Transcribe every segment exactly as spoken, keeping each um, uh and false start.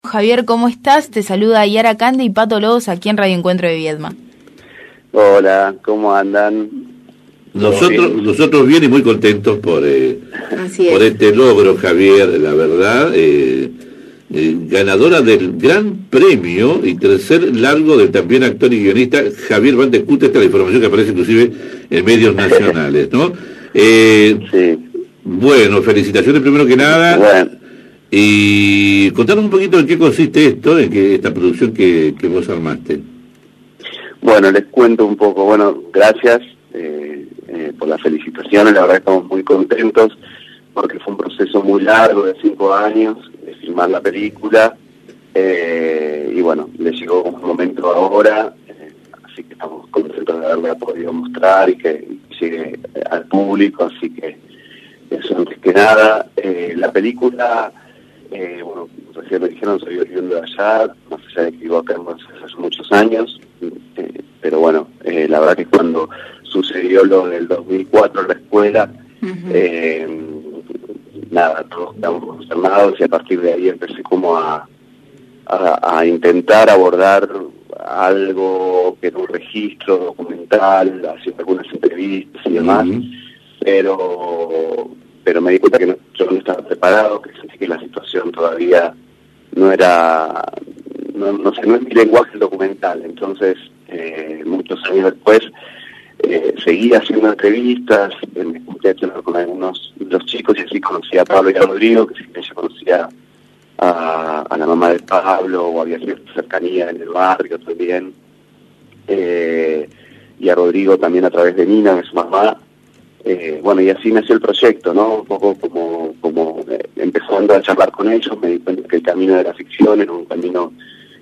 Javier, ¿cómo estás? Te saluda Yara Cande y Pato Lobos aquí en Radio Encuentro de Viedma. Hola, ¿cómo andan? Nosotros bien? nosotros bien y muy contentos por eh, por este logro, Javier, la verdad, eh, eh, ganadora del gran premio y tercer largo del también actor y guionista Javier Van de Cute. Esta es la información que aparece inclusive en medios nacionales, ¿no? Eh, sí. Bueno, felicitaciones primero que nada. Bueno. Y contanos un poquito en qué consiste esto, en que esta producción que, que vos armaste. Bueno, les cuento un poco. Bueno, gracias eh, eh, por las felicitaciones. La verdad estamos muy contentos porque fue un proceso muy largo de cinco años de filmar la película. Eh, y bueno, le llegó un momento ahora, eh, así que estamos contentos de haberla podido mostrar y que llegue al público. Así que eso antes que nada. Eh, la película... Eh, bueno, recién me dijeron, soy oriundo de allá, más allá de que vivo acá hace muchos años, eh, pero bueno, eh, la verdad que cuando sucedió lo del dos mil cuatro en la escuela, uh-huh. eh, nada, todos quedamos consternados y a partir de ahí empecé como a, a, a intentar abordar algo que era un registro documental, haciendo algunas entrevistas y demás, uh-huh. pero... pero me di cuenta que no, yo no estaba preparado, que sentí que la situación todavía no era, no, no sé, no es mi lenguaje documental. Entonces, eh, muchos años después, eh, seguí haciendo entrevistas, eh, me junté a charlar con algunos de los chicos y así conocí a Pablo y a Rodrigo, que sí que yo conocía a, a la mamá de Pablo, o había cierta cercanía en el barrio también, eh, y a Rodrigo también a través de Nina, de su mamá. Eh, bueno, y así nació el proyecto, ¿no? Un poco como, como eh, empezando a charlar con ellos, me di cuenta que el camino de la ficción era un camino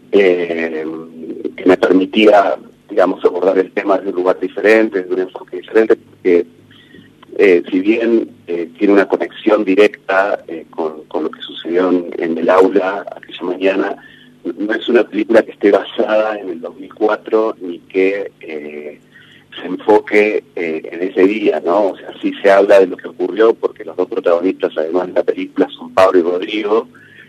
eh, que me permitía, digamos, abordar el tema desde un lugar diferente, desde un enfoque diferente, porque eh, si bien eh, tiene una conexión directa eh, con, con lo que sucedió en, en el aula aquella mañana, no es una película que esté basada en el dos mil cuatro ni que... Eh, se enfoque eh, en ese día, ¿no? O sea, sí se habla de lo que ocurrió porque los dos protagonistas, además de la película, son Pablo y Rodrigo,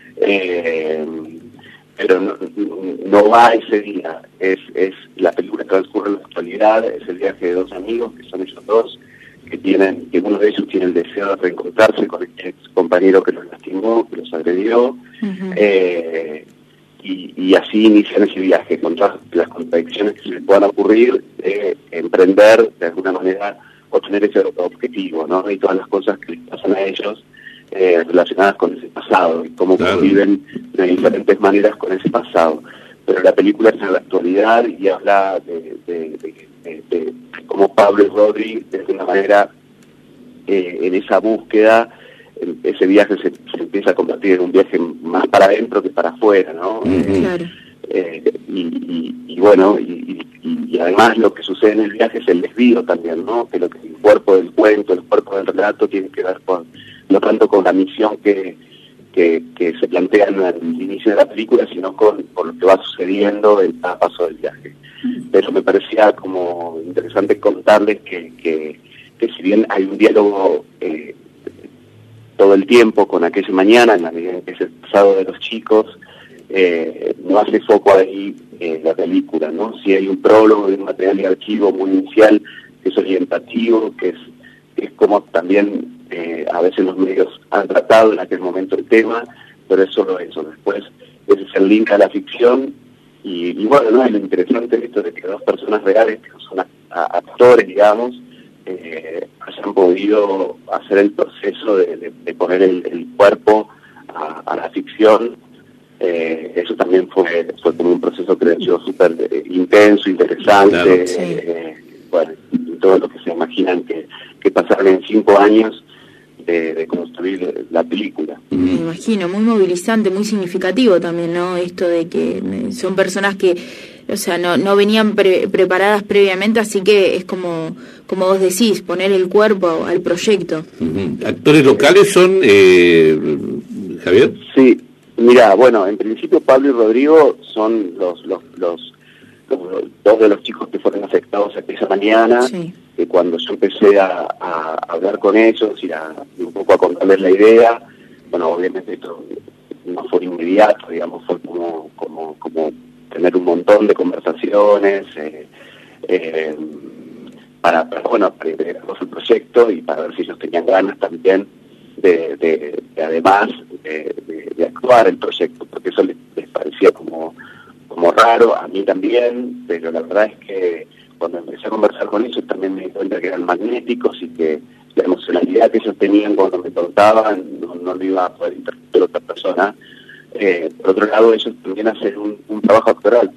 eh, pero no, no va a ese día. Es, es la película que transcurre en la actualidad, es el viaje de dos amigos, que son ellos dos, que tienen, que uno de ellos tiene el deseo de reencontrarse con el ex compañero que los lastimó, que los agredió, uh-huh. eh, Y, y así inician ese viaje, con todas las contradicciones que se les puedan ocurrir, de emprender de alguna manera o tener ese objetivo, ¿no? Y todas las cosas que les pasan a ellos eh, relacionadas con ese pasado y cómo claro. conviven de diferentes maneras con ese pasado. Pero la película es en la actualidad y habla de, de, de, de, de, de cómo Pablo y Rodri, de alguna manera, eh, en esa búsqueda, ese viaje se, se empieza a convertir en un viaje más para adentro que para afuera, ¿no? Mm-hmm. Claro. Eh, y, y, y bueno, y, y, y además lo que sucede en el viaje es el desvío también, ¿no? Que lo que el cuerpo del cuento, el cuerpo del relato tiene que ver con, no tanto con la misión que, que, que se plantea en el inicio de la película, sino con, con lo que va sucediendo en cada paso del viaje. Mm-hmm. Pero me parecía como interesante contarles que, que, que si bien hay un diálogo eh, todo el tiempo con aquella mañana, en la medida en que es el pasado de los chicos, eh, no hace foco ahí eh, la película, ¿no? Sí hay un prólogo de un material de archivo muy inicial, que es orientativo, que es, que es como también eh, a veces los medios han tratado en aquel momento el tema, pero es solo eso. Después ese es el link a la ficción, y, y bueno, ¿no? Lo interesante es esto de que dos personas reales, que no son a, a, actores, digamos, Eh, hayan podido hacer el proceso de, de, de poner el, el cuerpo a, a la ficción. Eh, eso también fue, fue como un proceso que le súper eh, intenso, interesante, claro, sí. eh, bueno, todo lo que se imaginan que, que pasaron en cinco años de, de construir la película. Me imagino, muy movilizante, muy significativo también, ¿no? Esto de que son personas que, o sea, no, no venían pre- preparadas previamente, así que es como, como vos decís, poner el cuerpo al proyecto. Uh-huh. ¿Actores locales son, eh, Javier? Sí, mira, bueno, en principio Pablo y Rodrigo son los, los, los, los, los dos de los chicos que fueron afectados aquella mañana, sí. que cuando yo empecé a, a hablar con ellos y a, un poco a contarles la idea, bueno, obviamente esto no fue inmediato, digamos, fue como, como, como tener un montón de conversaciones, eh, eh, para, para, bueno, para integrarlos al proyecto y para ver si ellos tenían ganas también de, de, de además de, de, de actuar el proyecto, porque eso les, les parecía como, como raro, a mí también, pero la verdad es que cuando empecé a conversar con ellos también me di cuenta que eran magnéticos y que la emocionalidad que ellos tenían cuando me contaban no, no lo iba a poder interpretar otra persona. Eh, por otro lado, ellos también hacen un, un trabajo actoral.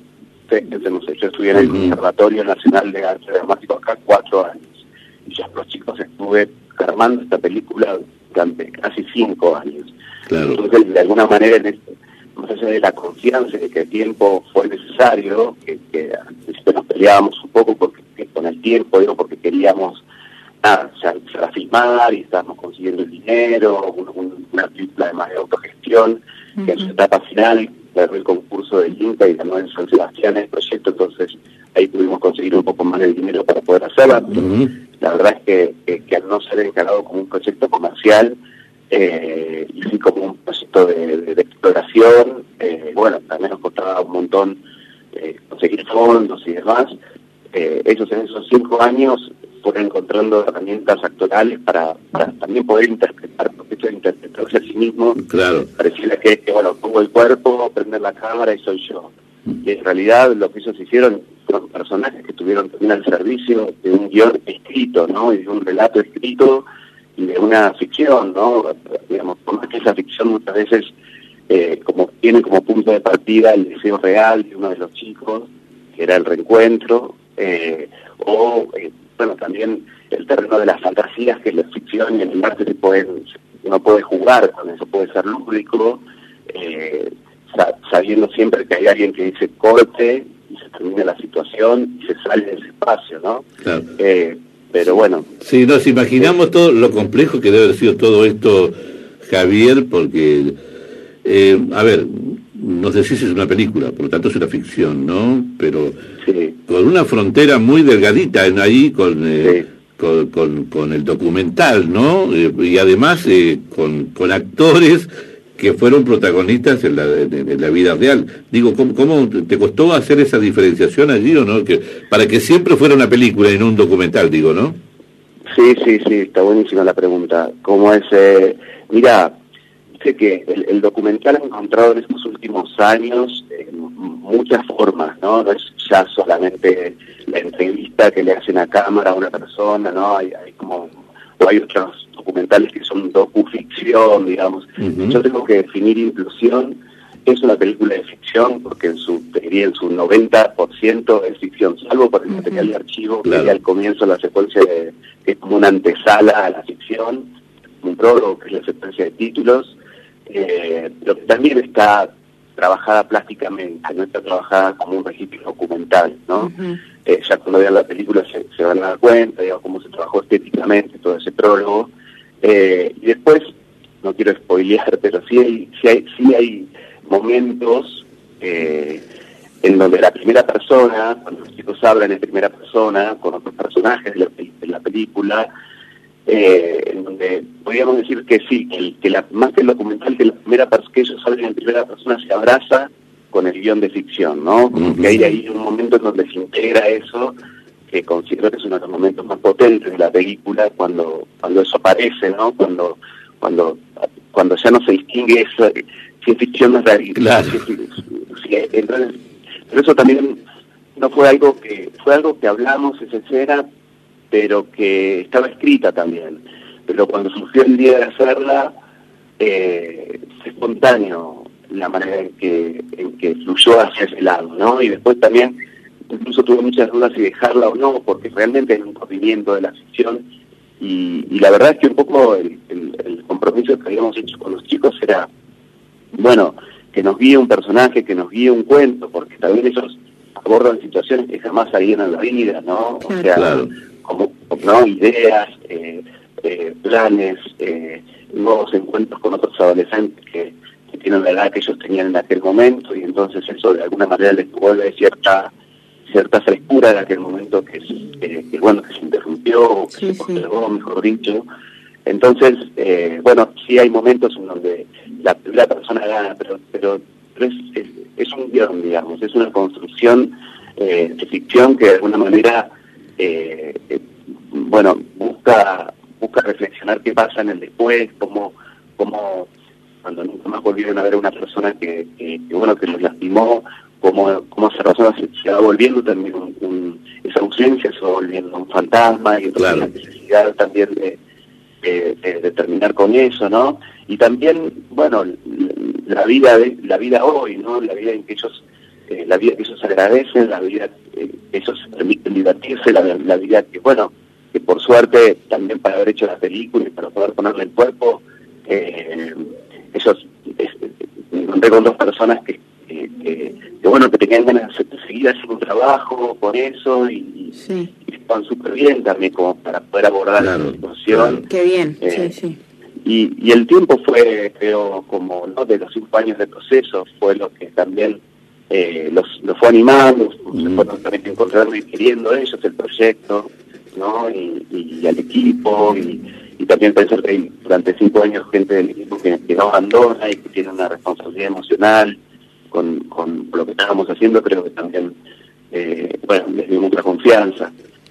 Yo estudié en el Conservatorio Nacional de Arte Dramático acá cuatro años. Y yo los chicos estuve armando esta película durante casi cinco años. Claro. Entonces, de alguna manera, en este, más allá de la confianza de que el tiempo fue necesario, que, que al principio nos peleábamos un poco porque, con el tiempo, digo, porque queríamos nada, ya, ya filmar y estábamos consiguiendo el dinero, un, un, una película además de autogestión, uh-huh. que en su etapa final ganó el concurso del INCA y ganó en San Sebastián el proyecto, entonces ahí pudimos conseguir un poco más de dinero para poder hacerla. Uh-huh. La verdad es que, que, que al no ser encarado como un proyecto comercial, eh, y sí como un proyecto de, de, de exploración, eh, bueno, también nos costaba un montón eh, conseguir fondos y demás. Eh, ellos en esos cinco años fueron encontrando herramientas actorales para, para también poder interpretar, porque esto de interpretarse a sí mismo, claro. pareciera que, que, bueno, pongo el cuerpo, prender la cámara y soy yo. Y en realidad lo que ellos hicieron fueron personajes que tuvieron también al servicio de un guión escrito, ¿no? Y de un relato escrito y de una ficción, ¿no? Digamos, por más que esa ficción muchas veces eh, como tiene como punto de partida el deseo real de uno de los chicos, que era el reencuentro, eh, o... Eh, bueno, también el terreno de las fantasías, que en la ficción y en el arte se pueden, uno puede jugar con eso, puede ser lúdico, eh, sabiendo siempre que hay alguien que dice corte y se termina la situación y se sale de ese espacio, ¿no? Claro. Eh, pero bueno. Sí, nos imaginamos todo lo complejo que debe haber sido todo esto, Javier, porque, eh, a ver, no sé si es una película, por lo tanto es una ficción, ¿no? Pero sí. con una frontera muy delgadita en ahí con, eh, sí. con, con, con el documental, ¿no? Eh, y además eh, con, con actores que fueron protagonistas en la, en, en la vida real. Digo, ¿cómo, ¿cómo te costó hacer esa diferenciación allí o no? Que, para que siempre fuera una película y no un documental, digo, ¿no? Sí, sí, sí, está buenísima la pregunta. ¿Cómo es? Eh, mira... que el, el documental ha encontrado en estos últimos años eh, muchas formas, ¿no? No es ya solamente la entrevista que le hacen a cámara a una persona, ¿no? Hay, hay como, o hay otros documentales que son docuficción, digamos. Uh-huh. Yo tengo que definir Inclusión, es una película de ficción, porque en su, te diría, en su noventa por ciento es ficción, salvo por el uh-huh. material de archivo, claro. que hay al comienzo la secuencia de, que es como una antesala a la ficción, un prólogo que es la secuencia de títulos, Eh, pero que también está trabajada plásticamente, no está trabajada como un registro documental, ¿no? Uh-huh. Eh, ya cuando vean la película se, se van a dar cuenta, digamos, cómo se trabajó estéticamente todo ese prólogo. Eh, y después, no quiero spoilear, pero sí hay, sí hay, sí hay momentos eh, en donde la primera persona, cuando los chicos hablan en primera persona, con otros personajes de la, de la película, Eh, en donde podríamos decir que sí, que, el, que la, más que el documental, que la primera que ellos hablan en primera persona se abraza con el guión de ficción, ¿no? Como que hay ahí un momento en donde se integra eso, que considero que es uno de los momentos más potentes de la película, cuando cuando eso aparece, ¿no? Cuando cuando cuando ya no se distingue eso, si es ficción no es realidad. Claro. Si, si, entonces, pero eso también no fue algo que fue algo que hablamos esa escena, pero que estaba escrita también. Pero cuando surgió el día de hacerla, eh, fue espontáneo la manera en que, en que fluyó hacia ese lado, ¿no? Y después también, incluso tuve muchas dudas si dejarla o no, porque realmente es un corrimiento de la ficción, y, y la verdad es que un poco el, el, el compromiso que habíamos hecho con los chicos era, bueno, que nos guíe un personaje, que nos guíe un cuento, porque también ellos abordan situaciones que jamás salían en la vida, ¿no? O sea, claro. como, ¿no? ideas, eh, eh, planes, eh, nuevos encuentros con otros adolescentes que, que tienen la edad que ellos tenían en aquel momento, y entonces eso de alguna manera les devuelve cierta cierta frescura de aquel momento que, que, que bueno, que se interrumpió, que sí, se postergó, sí. mejor dicho, Entonces, eh, bueno, sí hay momentos en donde la primera persona gana, pero pero, pero es, es, es un guión, digamos, es una construcción eh, de ficción que de alguna manera, eh, eh, bueno, busca busca reflexionar qué pasa en el después, cómo, cómo cuando nunca más volvieron a ver a una persona que, que, que bueno, que los lastimó, cómo, cómo esa persona se, se va volviendo también un, un, esa ausencia se va volviendo un fantasma, y entonces claro, la necesidad también de, de, de, de terminar con eso, ¿no? Y también, bueno, la vida de, la vida hoy, ¿no? La vida en que ellos, eh, la vida que ellos agradecen, la vida eh, que ellos se permiten divertirse, la, la vida que, bueno, que por suerte también para haber hecho la película y para poder ponerle el cuerpo, eh, ellos, es, me encontré con dos personas que, que, que, que bueno, que tenían ganas de seguir haciendo un trabajo con eso y, sí, y estaban súper bien también como para poder abordar claro, la situación. Claro. Qué bien, eh, sí, sí. Y, y el tiempo fue, creo, como, ¿no? De los cinco años de proceso, fue lo que también eh, los, los fue animando, mm. se fueron también encontrando y queriendo ellos el proyecto, ¿no? Y, y al equipo, y, y también pensar que hay durante cinco años gente del equipo que, que no abandona y que tiene una responsabilidad emocional con, con lo que estábamos haciendo, creo que también, eh, bueno, les dio mucha confianza.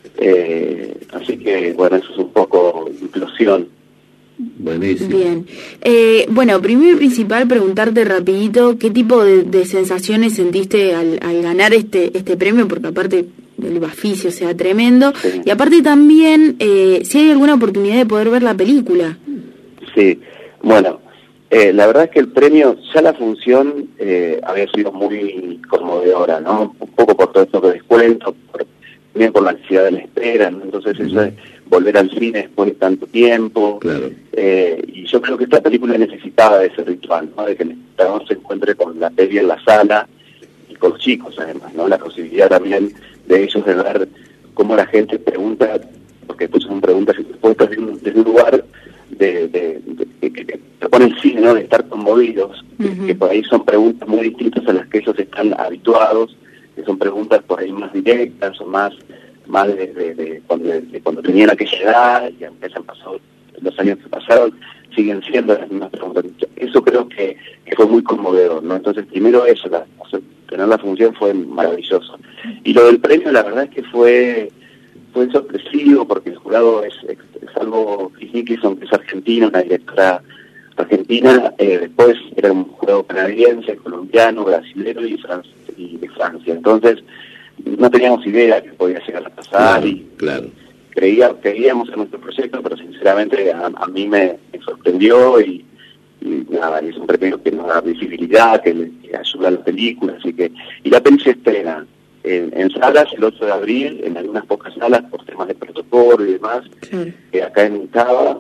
Eh, así que, bueno, eso es un poco implosión. Buenísimo. Bien. Eh, bueno, primero y principal, preguntarte rapidito, ¿qué tipo de, de sensaciones sentiste al, al ganar este este premio? Porque aparte el Bafisi, o sea, tremendo. Sí. Y aparte también, eh, si hay alguna oportunidad de poder ver la película. Sí, bueno, eh, la verdad es que el premio, ya la función eh, había sido muy conmovedora, ¿no? Un poco por todo esto que les cuento, por, también por la ansiedad de la espera, ¿no? Entonces eso es volver al cine después de tanto tiempo. Claro. Eh, y yo creo que esta película necesitaba de ese ritual, ¿no? De que el espectador se encuentre con la peli en la sala y con los chicos además, ¿no? La posibilidad también de ellos de ver cómo la gente pregunta, porque pues son preguntas y respuestas desde un, desde un lugar de, de, de, de que te pone el cine, ¿no? De estar conmovidos, uh-huh. que por ahí son preguntas muy distintas a las que ellos están habituados, que son preguntas por ahí más directas o más más de, de, de, cuando, de cuando tenían aquella edad, y aunque hayan pasado los años que pasaron, siguen siendo las mismas preguntas. Eso creo que, que fue muy conmovedor, ¿no? Entonces, primero eso, la, o sea, tener la función fue maravilloso. Y lo del premio, la verdad es que fue fue sorpresivo, porque el jurado es, es, es algo, Chris Nicholson, que es argentina, una directora argentina, eh, después era un jurado canadiense, colombiano, brasilero y, Fran y de Francia. Entonces, no teníamos idea que podía llegar a pasar, claro, y claro. Creía, creíamos en nuestro proyecto, pero sinceramente a, a mí me, me sorprendió y, y nada, es un premio que nos da visibilidad, que, le, que ayuda a la película, así que, y la peli se estrena en, en salas el ocho de abril, en algunas pocas salas por temas de protocolo y demás, sí. eh, acá en Cava,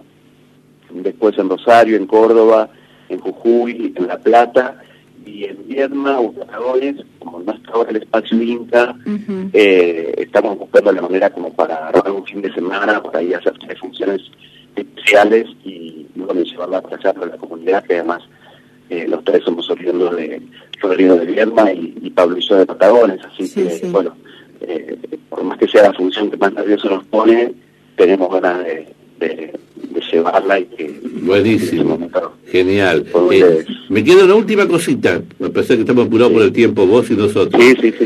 después en Rosario, en Córdoba, en Jujuy, en La Plata, y en Viedma o Patagones, como no está ahora el espacio Inca, uh-huh. eh, estamos buscando la manera como para agarrar un fin de semana, para ahí hacer tres funciones especiales y bueno, llevarla para allá para la comunidad, que además eh, los tres somos oriundos de Rodrigo de Viedma y, y Pablo y yo de Patagones, así sí, que sí. bueno, eh, por más que sea la función que más nervioso nos pone, tenemos ganas de, de, de llevarla y que... Buenísimo, genial. Eh, me queda una última cosita, a pesar de que estamos apurados sí. por el tiempo, vos y nosotros. Sí, sí, sí.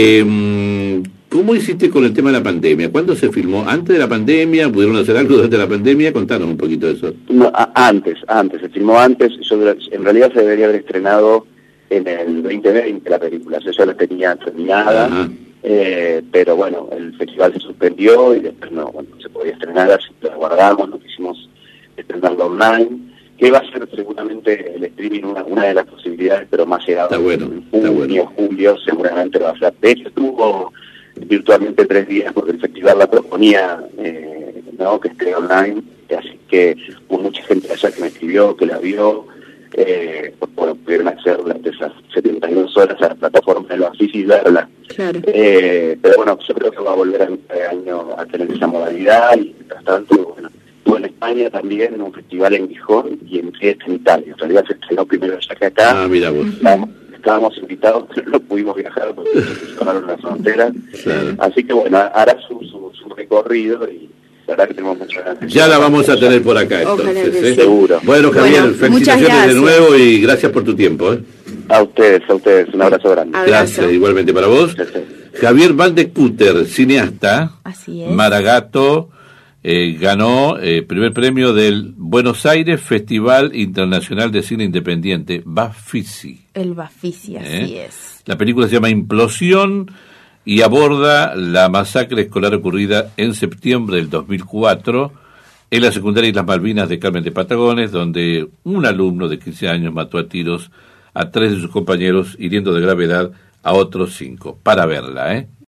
Eh, ¿Cómo hiciste con el tema de la pandemia? ¿Cuándo se filmó? ¿Antes de la pandemia? ¿Pudieron hacer algo durante la pandemia? Contanos un poquito de eso. No, a, antes, antes, se filmó antes. Yo, en realidad se debería haber estrenado en el veinte veinte la película, yo ya la tenía terminada, eh, pero bueno, el festival se suspendió y después no, bueno, no se podía estrenar, así que la guardamos, no quisimos estrenarla online, que va a ser seguramente el streaming una, una de las posibilidades, pero más llegado está bueno, en junio, bueno. julio, seguramente va a ser. De hecho, estuvo virtualmente tres días porque el festival la proponía, eh, no, que esté online, así que hubo mucha gente allá que me escribió, que la vio, eh, pues, bueno, pudieron acceder durante esas setenta y dos horas a la plataforma de los Bafisi y verla. Claro. Eh, pero bueno, yo creo que va a volver a este año a tener esa modalidad y mientras tanto, bueno, estuve en España también en un festival en Gijón y en Trieste, en Italia. En realidad se estrenó primero ya que acá. Ah, mira vos. Estábamos, estábamos invitados, pero no pudimos viajar porque se cerraron las fronteras. Claro. Así que bueno, hará su, su, su recorrido y, La verdad que tenemos muchas ganas. Ya la vamos a tener por acá, entonces. ¿eh? Seguro. Bueno, Javier, bueno, felicitaciones de nuevo y gracias por tu tiempo. ¿eh? A ustedes, a ustedes. Un abrazo grande. Abrazo. Gracias, igualmente para vos. Gracias. Javier Van de Kutter, cineasta. Así es. Maragato. Eh, ganó eh, primer premio del Buenos Aires Festival Internacional de Cine Independiente, Bafisi. El Bafisi, así ¿Eh? es. La película se llama Implosión y aborda la masacre escolar ocurrida en septiembre del dos mil cuatro en la secundaria Islas Malvinas de Carmen de Patagones, donde un alumno de quince años mató a tiros a tres de sus compañeros, hiriendo de gravedad a otros cinco. Para verla, ¿eh?